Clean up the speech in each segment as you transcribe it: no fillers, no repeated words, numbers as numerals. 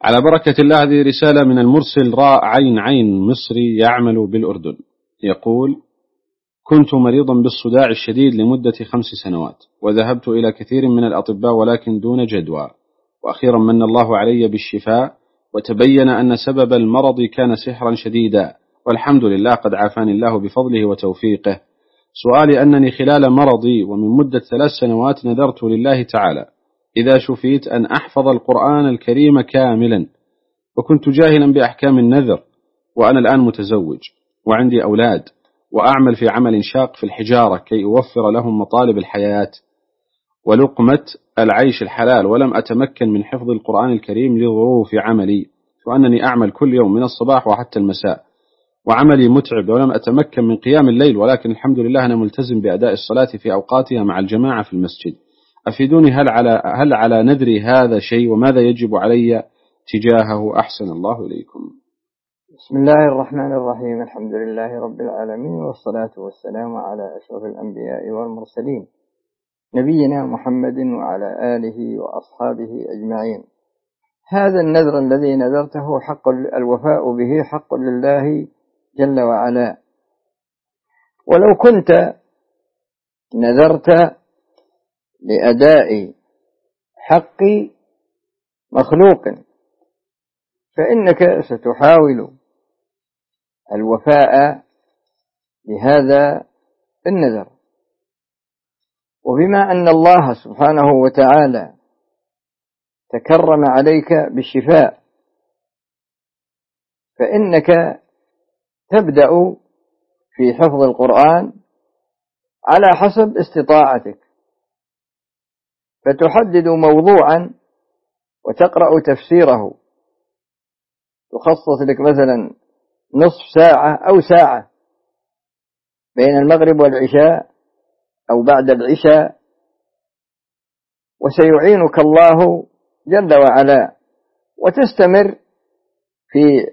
على بركة الله، هذه رسالة من المرسل راء عين عين مصري يعمل بالأردن. يقول: كنت مريضا بالصداع الشديد لمدة 5 سنوات، وذهبت إلى كثير من الأطباء ولكن دون جدوى، وأخيرا من الله علي بالشفاء، وتبين أن سبب المرض كان سحرا شديدا، والحمد لله قد عافاني الله بفضله وتوفيقه. سؤالي أنني خلال مرضي ومن مدة 3 سنوات نذرت لله تعالى إذا شفيت أن أحفظ القرآن الكريم كاملا، وكنت جاهلا بأحكام النذر، وأنا الآن متزوج وعندي أولاد، وأعمل في عمل شاق في الحجارة كي أوفر لهم مطالب الحياة ولقمة العيش الحلال، ولم أتمكن من حفظ القرآن الكريم لظروف عملي، وأنني أعمل كل يوم من الصباح وحتى المساء، وعملي متعب، ولم أتمكن من قيام الليل، ولكن الحمد لله أنا ملتزم بأداء الصلاة في أوقاتها مع الجماعة في المسجد. أفيدوني، هل على نذري هذا شيء، وماذا يجب علي تجاهه؟ أحسن الله إليكم. بسم الله الرحمن الرحيم. الحمد لله رب العالمين، والصلاة والسلام على أشرف الأنبياء والمرسلين، نبينا محمد وعلى آله وأصحابه أجمعين. هذا النذر الذي نذرته حق الوفاء به حق لله جل وعلا. ولو كنت نذرت لأداء حق مخلوق فإنك ستحاول الوفاء بهذا النذر، وبما أن الله سبحانه وتعالى تكرم عليك بالشفاء فإنك تبدأ في حفظ القرآن على حسب استطاعتك، فتحدد موضوعا وتقرأ تفسيره، تخصص لك مثلا نصف ساعة أو ساعة بين المغرب والعشاء أو بعد العشاء، وسيعينك الله جل وعلا، وتستمر في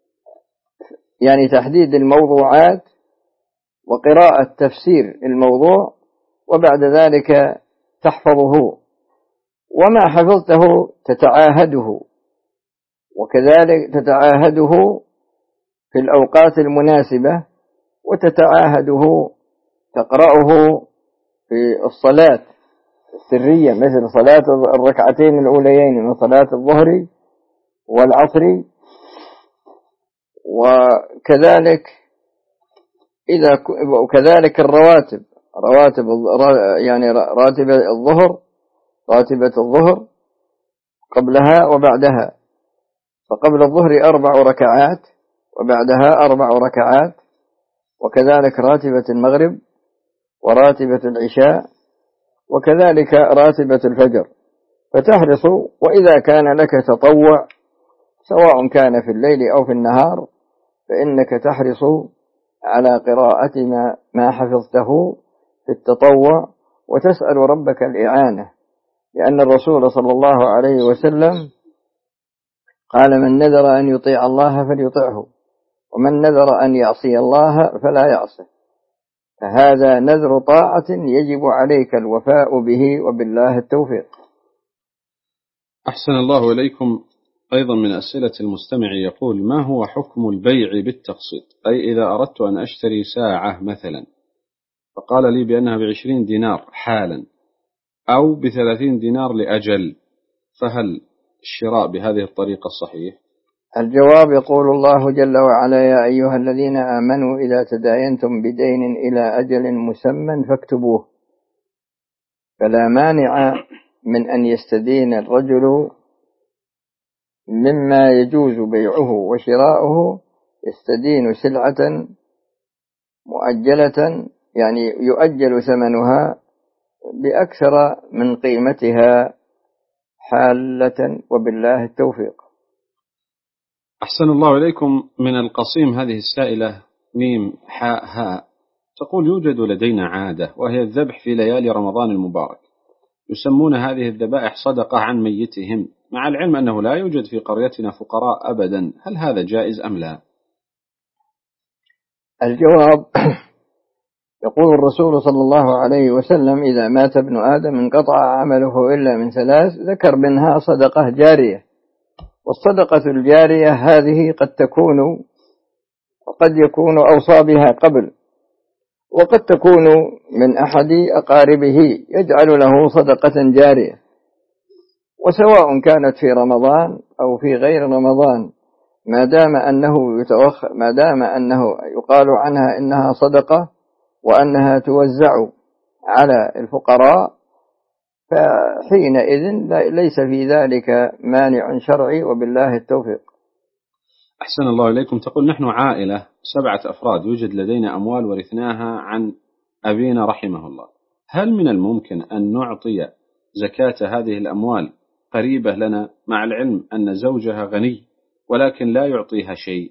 تحديد الموضوعات وقراءة تفسير الموضوع، وبعد ذلك تحفظه، وما حفظته تتعاهده، وكذلك تتعاهده في الأوقات المناسبة، وتتعاهده تقرأه في الصلاة السرية مثل صلاة الركعتين الأوليين من صلاة الظهر والعصر، وكذلك الرواتب، راتبة الظهر قبلها وبعدها، فقبل الظهر 4 ركعات وبعدها 4 ركعات، وكذلك راتبة المغرب وراتبة العشاء، وكذلك راتبة الفجر. فتحرص، وإذا كان لك تطوع سواء كان في الليل أو في النهار فإنك تحرص على قراءة ما حفظته في التطوع، وتسأل ربك الإعانة، لأن الرسول صلى الله عليه وسلم قال: من نذر أن يطيع الله فليطعه، ومن نذر أن يعصي الله فلا يعصه. فهذا نذر طاعة يجب عليك الوفاء به، وبالله التوفيق. أحسن الله إليكم. أيضا من أسئلة المستمع يقول: ما هو حكم البيع بالتقسيط؟ أي إذا أردت أن أشتري ساعة مثلا فقال لي بأنها ب20 دينار حالا أو ب30 دينار لأجل، فهل الشراء بهذه الطريقة صحيح؟ الجواب: يقول الله جل وعلا: يا أيها الذين آمنوا إذا تداينتم بدين إلى أجل مسمى فاكتبوه. فلا مانع من أن يستدين الرجل مما يجوز بيعه وشراؤه، يستدين سلعة مؤجلة، يؤجل ثمنها بأكثر من قيمتها حالة، وبالله التوفيق. أحسن الله إليكم. من القصيم هذه السائلة ميم حاء هاء تقول: يوجد لدينا عادة، وهي الذبح في ليالي رمضان المبارك، يسمون هذه الذبائح صدقة عن ميتهم، مع العلم أنه لا يوجد في قريتنا فقراء أبدا، هل هذا جائز أم لا؟ الجواب: يقول الرسول صلى الله عليه وسلم: إذا مات ابن آدم انقطع عمله إلا من 3، ذكر منها صدقة جارية، والصدقة الجارية هذه قد يكون أوصى بها قبل، وقد تكون من أحد أقاربه يجعل له صدقة جارية، وسواء كانت في رمضان أو في غير رمضان، ما دام أنه يقال عنها إنها صدقة وأنها توزع على الفقراء، فحينئذ ليس في ذلك مانع شرعي، وبالله التوفيق. أحسن الله إليكم. تقول: نحن عائلة 7 أفراد، يوجد لدينا أموال ورثناها عن أبينا رحمه الله، هل من الممكن أن نعطي زكاة هذه الأموال قريبة لنا، مع العلم أن زوجها غني ولكن لا يعطيها شيء؟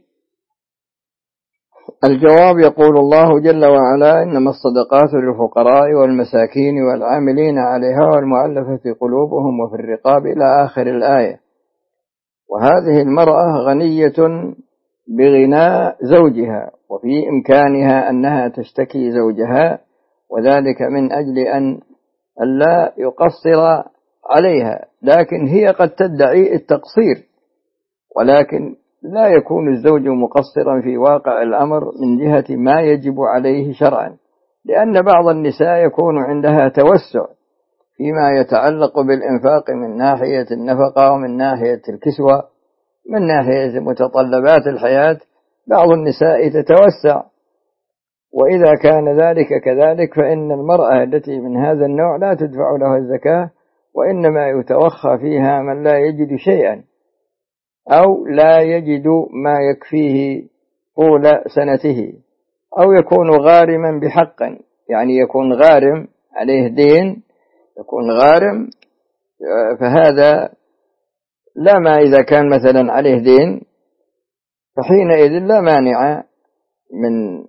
الجواب: يقول الله جل وعلا: إنما الصدقات للفقراء والمساكين والعاملين عليها والمؤلفة قلوبهم وفي الرقاب إلى آخر الآية. وهذه المرأة غنية بغناء زوجها، وفي إمكانها أنها تشتكي زوجها، وذلك من أجل أن لا يقصر عليها، لكن هي قد تدعي التقصير، ولكن لا يكون الزوج مقصرا في واقع الأمر من جهة ما يجب عليه شرعا، لأن بعض النساء يكون عندها توسع فيما يتعلق بالإنفاق من ناحية النفقة ومن ناحية الكسوة، من ناحية متطلبات الحياة، بعض النساء تتوسع، وإذا كان ذلك كذلك فإن المرأة التي من هذا النوع لا تدفع لها الزكاة، وإنما يتوخى فيها من لا يجد شيئا أو لا يجد ما يكفيه طول سنته، أو يكون غارما بحقا، يعني يكون غارم عليه دين، يكون غارم، فهذا لا، ما إذا كان مثلا عليه دين فحينئذ لا مانع من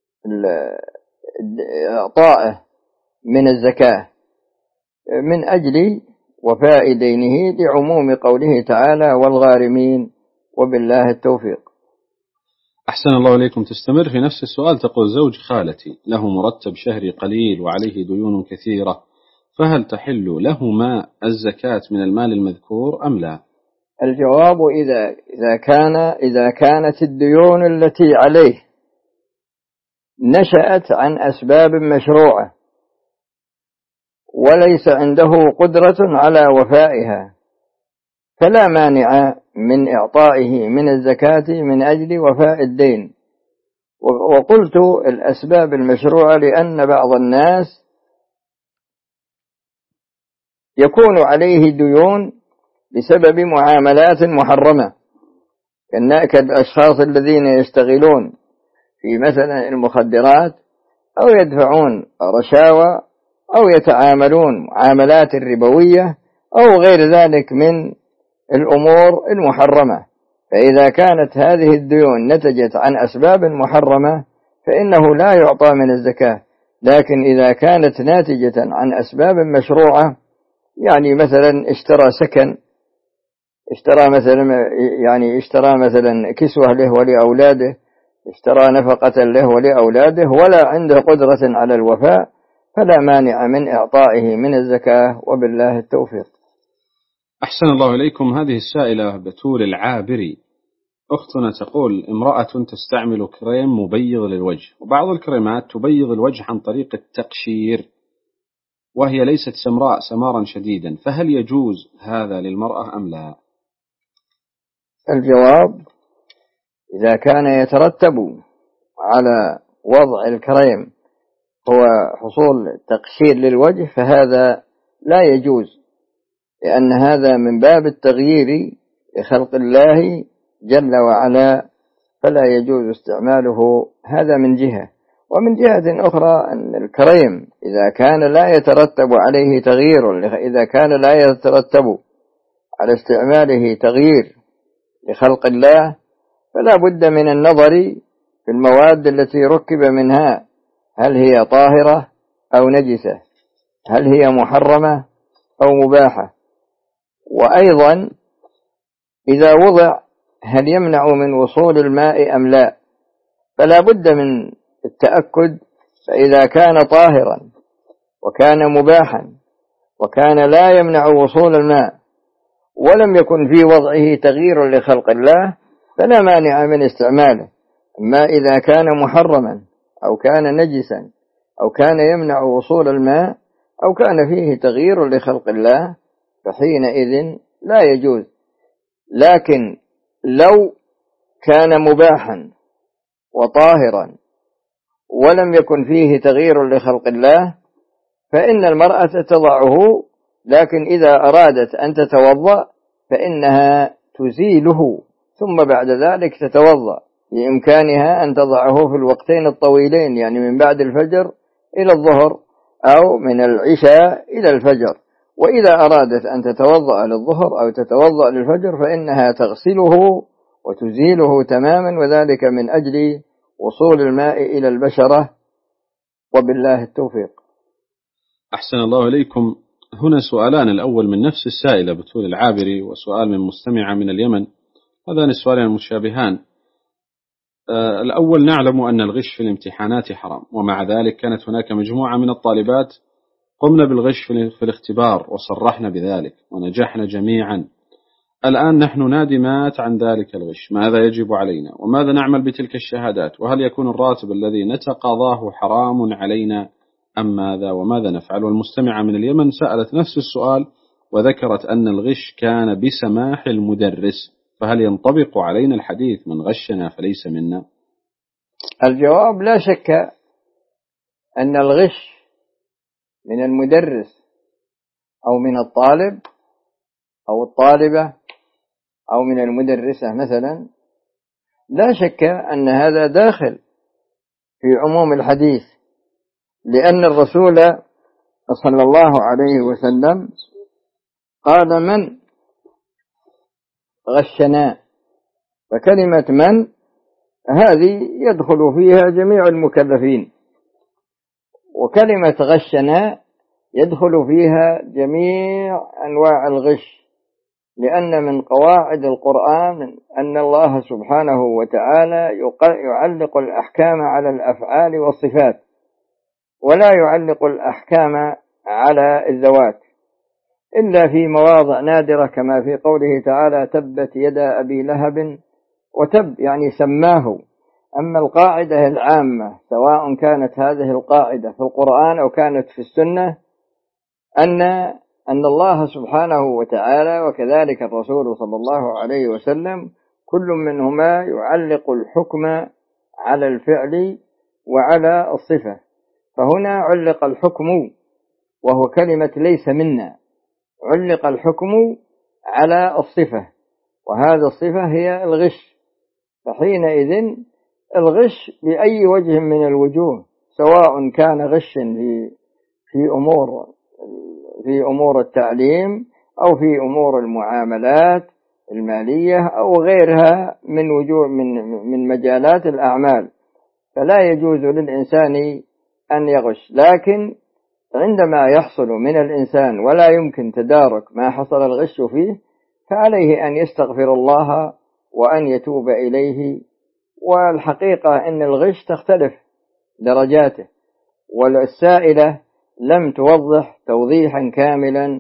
إعطائه من الزكاة من أجل وفاء دينه، لعموم قوله تعالى: والغارمين، وبالله التوفيق. أحسن الله إليكم. تستمر في نفس السؤال، تقول: زوج خالتي له مرتب شهري قليل وعليه ديون كثيرة، فهل تحل لهما الزكاة من المال المذكور أم لا؟ الجواب: إذا كانت الديون التي عليه نشأت عن أسباب مشروعة وليس عنده قدرة على وفائها، فلا مانع من إعطائه من الزكاة من أجل وفاء الدين. وقلت الأسباب المشروعة لأن بعض الناس يكون عليه ديون بسبب معاملات محرمة، كالأشخاص الذين يشتغلون في مثلا المخدرات، أو يدفعون رشاوى، أو يتعاملون معاملات ربوية، أو غير ذلك من الأمور المحرمة. فإذا كانت هذه الديون نتجت عن أسباب محرمة فإنه لا يعطى من الزكاة، لكن إذا كانت ناتجة عن أسباب مشروعة، يعني مثلا اشترى سكن، اشترى مثلا كسوة له ولأولاده، اشترى نفقة له ولأولاده، ولا عنده قدرة على الوفاء، فلا مانع من إعطائه من الزكاة، وبالله التوفيق. أحسن الله إليكم. هذه السائلة بتول العابري، أختنا تقول: امرأة تستعمل كريم مبيض للوجه، وبعض الكريمات تبيض الوجه عن طريق التقشير، وهي ليست سمراء سمارا شديدا، فهل يجوز هذا للمرأة أم لا؟ الجواب: إذا كان يترتب على وضع الكريم هو حصول تقشير للوجه فهذا لا يجوز، لأن هذا من باب التغيير لخلق الله جل وعلا، فلا يجوز استعماله، هذا من جهة. ومن جهة أخرى أن الكريم إذا كان لا يترتب عليه تغيير، إذا كان لا يترتب على استعماله تغيير لخلق الله، فلا بد من النظر في المواد التي ركب منها، هل هي طاهرة أو نجسة، هل هي محرمة أو مباحة، وأيضا إذا وضع هل يمنع من وصول الماء أم لا، فلا بد من التأكد. فإذا كان طاهرا وكان مباحا وكان لا يمنع وصول الماء ولم يكن في وضعه تغيير لخلق الله فلا مانع من استعماله. أما إذا كان محرما أو كان نجسا أو كان يمنع وصول الماء أو كان فيه تغيير لخلق الله فحينئذ لا يجوز. لكن لو كان مباحا وطاهرا ولم يكن فيه تغيير لخلق الله فإن المرأة تضعه، لكن إذا أرادت أن تتوضأ فإنها تزيله ثم بعد ذلك تتوضأ. بإمكانها أن تضعه في الوقتين الطويلين، يعني من بعد الفجر إلى الظهر أو من العشاء إلى الفجر. وإذا أرادت أن تتوضأ للظهر أو تتوضأ للفجر فإنها تغسله وتزيله تماما، وذلك من أجل وصول الماء إلى البشرة، وبالله التوفيق. أحسن الله إليكم. هنا سؤالان، الأول من نفس السائلة بتول العابري، وسؤال من مستمعة من اليمن. هذان السؤالان مشابهان. الأول: نعلم أن الغش في الامتحانات حرام، ومع ذلك كانت هناك مجموعة من الطالبات قمنا بالغش في الاختبار وصرحنا بذلك ونجحنا جميعا. الآن نحن نادمات عن ذلك الغش، ماذا يجب علينا وماذا نعمل بتلك الشهادات؟ وهل يكون الراتب الذي نتقاضاه حرام علينا أم ماذا وماذا نفعل؟ والمستمعة من اليمن سألت نفس السؤال وذكرت أن الغش كان بسماح المدرس، فهل ينطبق علينا الحديث من غشنا فليس منا؟ الجواب: لا شك أن الغش من المدرس أو من الطالب أو الطالبة أو من المدرسة مثلا، لا شك أن هذا داخل في عموم الحديث، لأن الرسول صلى الله عليه وسلم قال: من غشنا. فكلمة من هذه يدخل فيها جميع المكلفين، وكلمة غشنا يدخل فيها جميع أنواع الغش، لأن من قواعد القرآن أن الله سبحانه وتعالى يعلق الأحكام على الأفعال والصفات، ولا يعلق الأحكام على الذوات إلا في مواضع نادرة، كما في قوله تعالى: تبت يدا أبي لهب وتب، يعني سماه. أما القاعدة العامة، سواء كانت هذه القاعدة في القرآن أو كانت في السنة، أن الله سبحانه وتعالى وكذلك الرسول صلى الله عليه وسلم كل منهما يعلق الحكم على الفعل وعلى الصفة. فهنا علق الحكم وهو كلمة ليس منا، علق الحكم على الصفة، وهذا الصفة هي الغش. فحينئذ الغش بأي وجه من الوجوه، سواء كان غشا في أمور التعليم أو في أمور المعاملات المالية أو غيرها من وجوه من مجالات الأعمال، فلا يجوز للإنسان أن يغش. لكن عندما يحصل من الإنسان ولا يمكن تدارك ما حصل الغش فيه، فعليه أن يستغفر الله وأن يتوب إليه. والحقيقة أن الغش تختلف درجاته، والسائلة لم توضح توضيحا كاملا،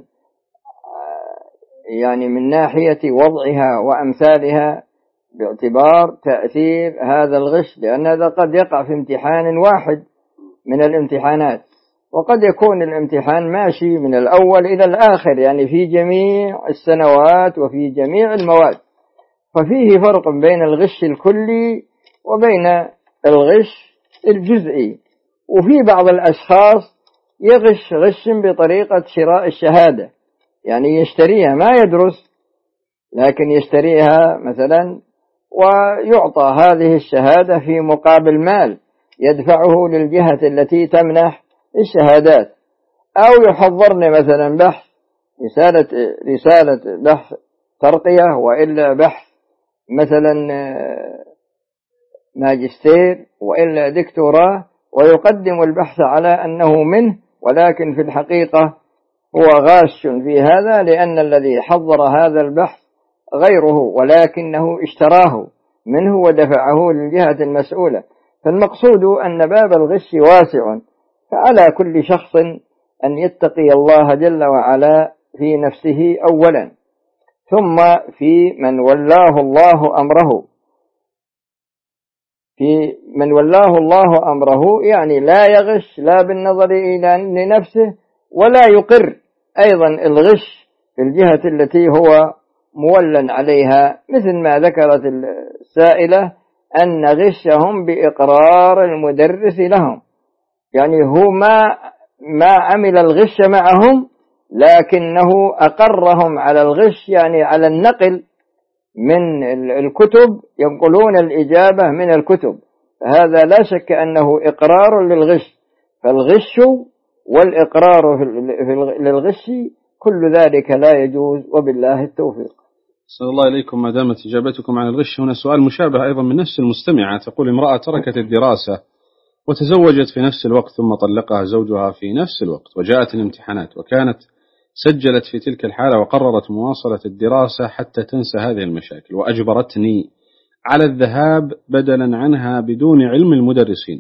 يعني من ناحية وضعها وأمثالها باعتبار تأثير هذا الغش، لأن هذا قد يقع في امتحان واحد من الامتحانات، وقد يكون الامتحان ماشي من الأول إلى الآخر، يعني في جميع السنوات وفي جميع المواد. ففيه فرق بين الغش الكلي وبين الغش الجزئي. وفي بعض الأشخاص يغش غش بطريقة شراء الشهادة، يعني يشتريها، ما يدرس لكن يشتريها مثلا ويعطى هذه الشهادة في مقابل مال يدفعه للجهة التي تمنح الشهادات، أو يحضرني مثلا بحث رسالة بحث ترقية، وإلا بحث مثلا ماجستير، وإلا دكتوراه، ويقدم البحث على أنه منه، ولكن في الحقيقة هو غاش في هذا، لأن الذي حضر هذا البحث غيره، ولكنه اشتراه منه ودفعه للجهة المسؤولة. فالمقصود أن باب الغش واسع، فعلى كل شخص أن يتقي الله جل وعلا في نفسه أولا، ثم في من ولاه الله أمره، في من ولاه الله أمره يعني لا يغش لا بالنظر إلى لنفسه ولا يقر أيضا الغش في الجهة التي هو مولى عليها، مثل ما ذكرت السائلة أن غشهم بإقرار المدرس لهم، يعني هو ما عمل الغش معهم لكنه أقرهم على الغش، يعني على النقل من الكتب، ينقلون الإجابة من الكتب، هذا لا شك أنه إقرار للغش، فالغش والإقرار للغش كل ذلك لا يجوز، وبالله التوفيق. صلى الله إليكم. ما دامت إجابتكم عن الغش، هنا سؤال مشابه أيضا من نفس المستمعة، تقول: امرأة تركت الدراسة وتزوجت في نفس الوقت، ثم طلقها زوجها في نفس الوقت، وجاءت الامتحانات، وكانت سجلت في تلك الحالة وقررت مواصلة الدراسة حتى تنسى هذه المشاكل، وأجبرتني على الذهاب بدلا عنها بدون علم المدرسين،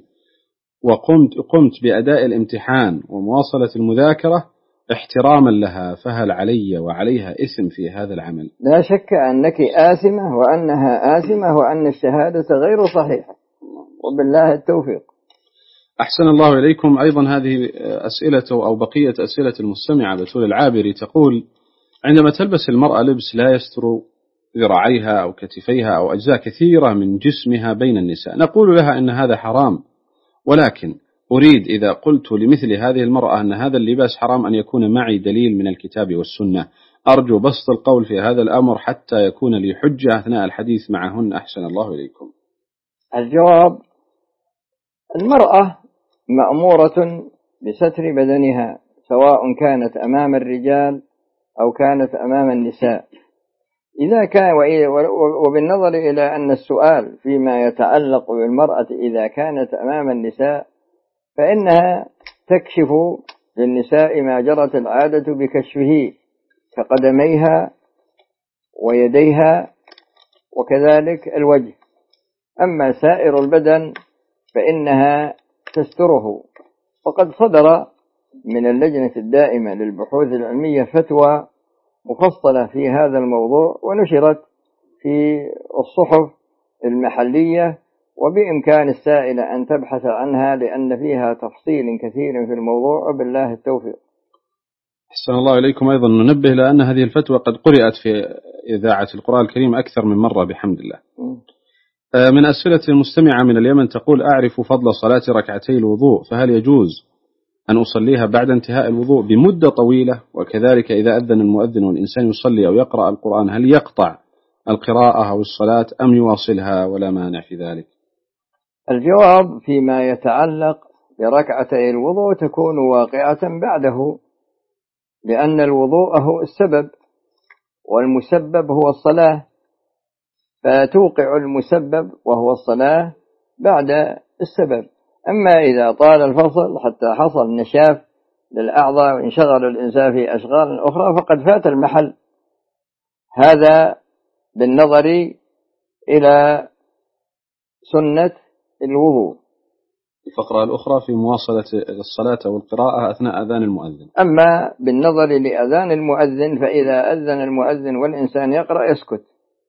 وقمت بأداء الامتحان ومواصلة المذاكرة احتراما لها، فهل علي وعليها إثم في هذا العمل؟ لا شك أنك آثمة وأنها آثمة وأن الشهادة غير صحيحة، وبالله التوفيق. أحسن الله إليكم. أيضا هذه أسئلة أو بقية أسئلة المستمعة بتول العابري، تقول: عندما تلبس المرأة لبس لا يستر ذراعيها أو كتفيها أو أجزاء كثيرة من جسمها بين النساء، نقول لها إن هذا حرام، ولكن أريد إذا قلت لمثل هذه المرأة أن هذا اللباس حرام أن يكون معي دليل من الكتاب والسنة. أرجو بسط القول في هذا الأمر حتى يكون لي حجة أثناء الحديث معهن. أحسن الله إليكم. الجواب: المرأة مأمورة بستر بدنها، سواء كانت أمام الرجال أو كانت أمام النساء. إذا كان وبالنظر إلى أن السؤال فيما يتعلق بالمرأة إذا كانت أمام النساء، فإنها تكشف للنساء ما جرت العادة بكشفه كقدميها ويديها وكذلك الوجه. أما سائر البدن فإنها تستره، وقد صدر من اللجنة الدائمة للبحوث العلمية فتوى مفصلة في هذا الموضوع، ونشرت في الصحف المحلية، وبإمكان السائلة أن تبحث عنها لأن فيها تفصيل كثير في الموضوع، وبالله التوفيق. أحسن الله إليكم. أيضا ننبه لأن هذه الفتوى قد قرأت في إذاعة القرآن الكريم أكثر من مرة بحمد الله. من أسئلة المستمعة من اليمن، تقول: أعرف فضل صلاة ركعتي الوضوء، فهل يجوز أن أصليها بعد انتهاء الوضوء بمدة طويلة؟ وكذلك إذا أذن المؤذن والإنسان يصلي أو يقرأ القرآن، هل يقطع القراءة أو الصلاة أم يواصلها ولا مانع في ذلك؟ الجواب: فيما يتعلق بركعتي الوضوء تكون واقعة بعده، لأن الوضوء هو السبب والمسبب هو الصلاة، فتوقع المسبب وهو الصلاة بعد السبب. أما إذا طال الفصل حتى حصل نشاف للأعضاء وانشغل الإنسان في أشغال أخرى فقد فات المحل، هذا بالنظر إلى سنة الوضوء. الفقرة الأخرى في مواصلة الصلاة أو القراءة أثناء أذان المؤذن. أما بالنظر لأذان المؤذن، فإذا أذن المؤذن والإنسان يقرأ يسكت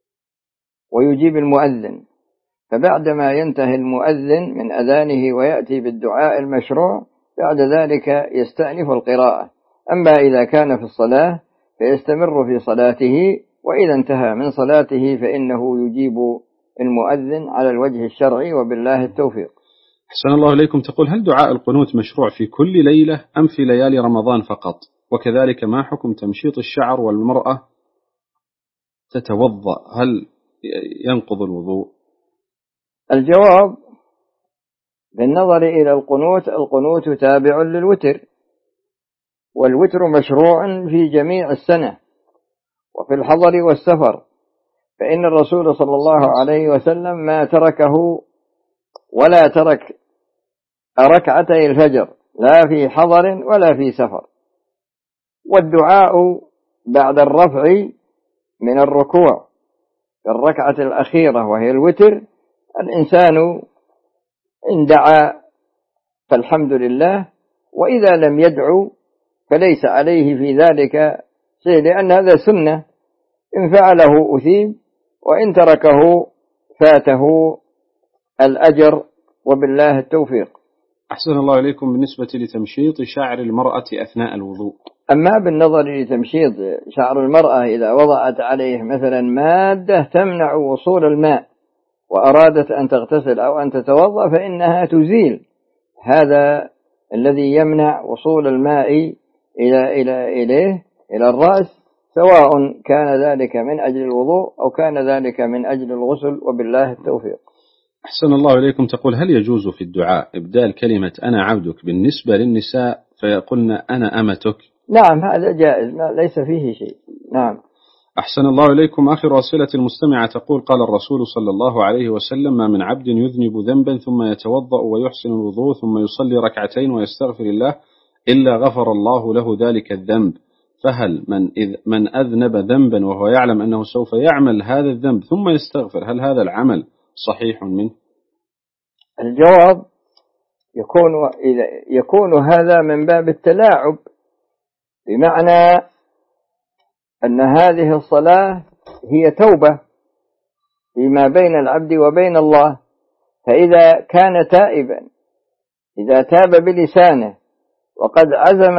ويجيب المؤذن، فبعدما ينتهي المؤذن من أذانه ويأتي بالدعاء المشروع بعد ذلك يستأنف القراءة. أما إذا كان في الصلاة فيستمر في صلاته، وإذا انتهى من صلاته فإنه يجيب المؤذن على الوجه الشرعي، وبالله التوفيق. أحسن الله إليكم. تقول: هل دعاء القنوت مشروع في كل ليلة أم في ليالي رمضان فقط؟ وكذلك ما حكم تمشيط الشعر والمرأة تتوضأ، هل ينقض الوضوء؟ الجواب: بالنظر إلى القنوت تابع للوتر، والوتر مشروع في جميع السنة وفي الحضر والسفر، فإن الرسول صلى الله عليه وسلم ما تركه ولا ترك ركعتي الفجر لا في حضر ولا في سفر. والدعاء بعد الرفع من الركوع في الركعة الأخيرة وهي الوتر، الإنسان إن دعا فالحمد لله، وإذا لم يدعو فليس عليه في ذلك شيء، لأن هذا سنة إن فعله أثيب، وإن تركه فاته الأجر، وبالله التوفيق. أحسن الله إليكم. بالنسبة لتمشيط شعر المرأة أثناء الوضوء، أما بالنظر لتمشيط شعر المرأة إذا وضعت عليه مثلا مادة تمنع وصول الماء وأرادت أن تغتسل أو أن تتوضأ، فإنها تزيل هذا الذي يمنع وصول الماء إلى الرأس، سواء كان ذلك من أجل الوضوء أو كان ذلك من أجل الغسل، وبالله التوفيق. أحسن الله إليكم. تقول: هل يجوز في الدعاء إبدال كلمة أنا عبدك بالنسبة للنساء فيقولن أنا أمتك؟ نعم، هذا جائز، ليس فيه شيء. نعم. أحسن الله إليكم. آخر أسئلة المستمعة تقول: قال الرسول صلى الله عليه وسلم: ما من عبد يذنب ذنبا ثم يتوضأ ويحسن الوضوء ثم يصلي ركعتين ويستغفر الله إلا غفر الله له ذلك الذنب. فهل من أذنب ذنبا وهو يعلم أنه سوف يعمل هذا الذنب ثم يستغفر، هل هذا العمل صحيح منه؟ الجواب يكون هذا من باب التلاعب، بمعنى أن هذه الصلاة هي توبة فيما بين العبد وبين الله، فإذا كان تائبا، إذا تاب بلسانه وقد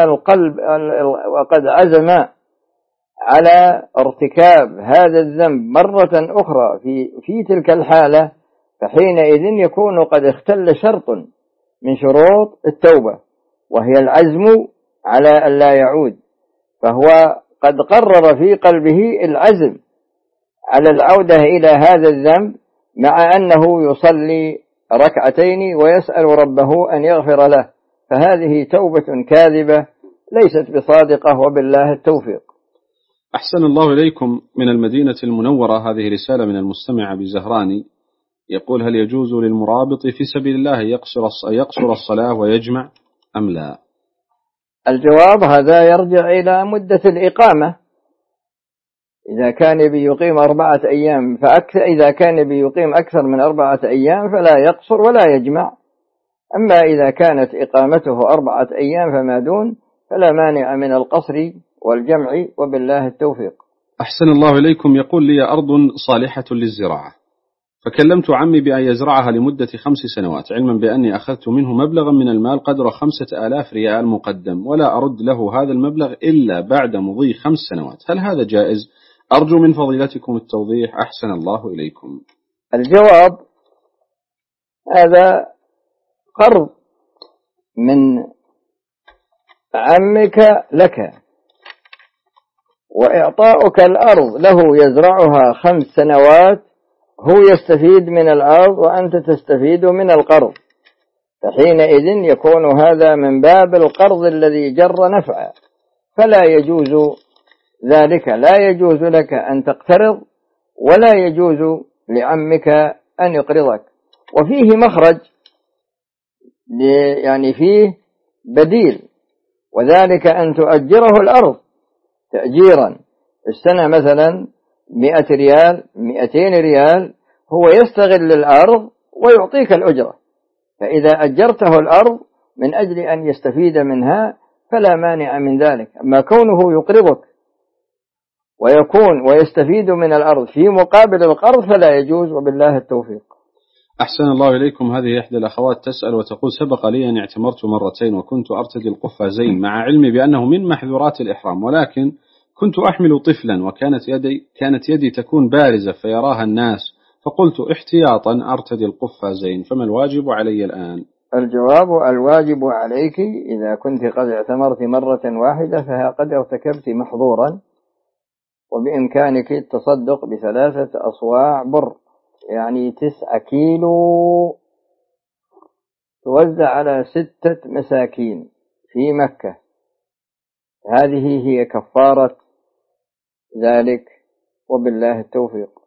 عزم على ارتكاب هذا الذنب مرة أخرى في تلك الحالة، فحينئذ يكون قد اختل شرط من شروط التوبة، وهي العزم على أن لا يعود، فهو قد قرر في قلبه العزم على العودة إلى هذا الذنب، مع أنه يصلي ركعتين ويسأل ربه أن يغفر له، فهذه توبة كاذبة ليست بصادقة، وبالله التوفيق. أحسن الله إليكم. من المدينة المنورة، هذه رسالة من المستمع بزهراني، يقول: هل يجوز للمرابط في سبيل الله يقصر الصلاة ويجمع أم لا؟ الجواب: هذا يرجع إلى مدة الإقامة، إذا كان بيقيم 4 أيام فأكثر، إذا كان بيقيم أكثر من 4 أيام فلا يقصر ولا يجمع، أما إذا كانت إقامته 4 أيام فما دون فلا مانع من القصر والجمع، وبالله التوفيق. أحسن الله إليكم. يقول: لي أرض صالحة للزراعة، فكلمت عمي بأن يزرعها لمدة 5 سنوات، علما بأني أخذت منه مبلغا من المال قدر 5000 ريال مقدم، ولا أرد له هذا المبلغ إلا بعد مضي 5 سنوات، هل هذا جائز؟ أرجو من فضيلتكم التوضيح، أحسن الله إليكم. الجواب: هذا قرض من عمك لك، وإعطاؤك الأرض له يزرعها 5 سنوات، هو يستفيد من الأرض وأنت تستفيد من القرض، فحينئذ يكون هذا من باب القرض الذي جر نفعا، فلا يجوز ذلك، لا يجوز لك أن تقترض ولا يجوز لعمك أن يقرضك. وفيه مخرج، يعني فيه بديل، وذلك أن تؤجره الأرض تأجيرا السنة مثلا 100 ريال 200 ريال، هو يستغل الأرض ويعطيك الأجرة، فإذا أجرته الأرض من أجل أن يستفيد منها فلا مانع من ذلك. أما كونه يقرضك ويستفيد من الأرض في مقابل القرض فلا يجوز، وبالله التوفيق. أحسن الله إليكم. هذه إحدى الأخوات تسأل وتقول: سبق لي أن اعتمرت 2 مرتين وكنت أرتدي القفازين مع علمي بأنه من محظورات الإحرام، ولكن كنت أحمل طفلا وكانت يدي تكون بارزة فيراها الناس، فقلت احتياطا أرتدي القفازين، فما الواجب علي الآن؟ الجواب: الواجب عليك إذا كنت قد اعتمرت مرة واحدة فقد ارتكبت محظورا، وبإمكانك التصدق ب3 أصواع بر، يعني 9 كيلو، توزع على 6 مساكين في مكة، هذه هي كفارة ذلك، وبالله التوفيق.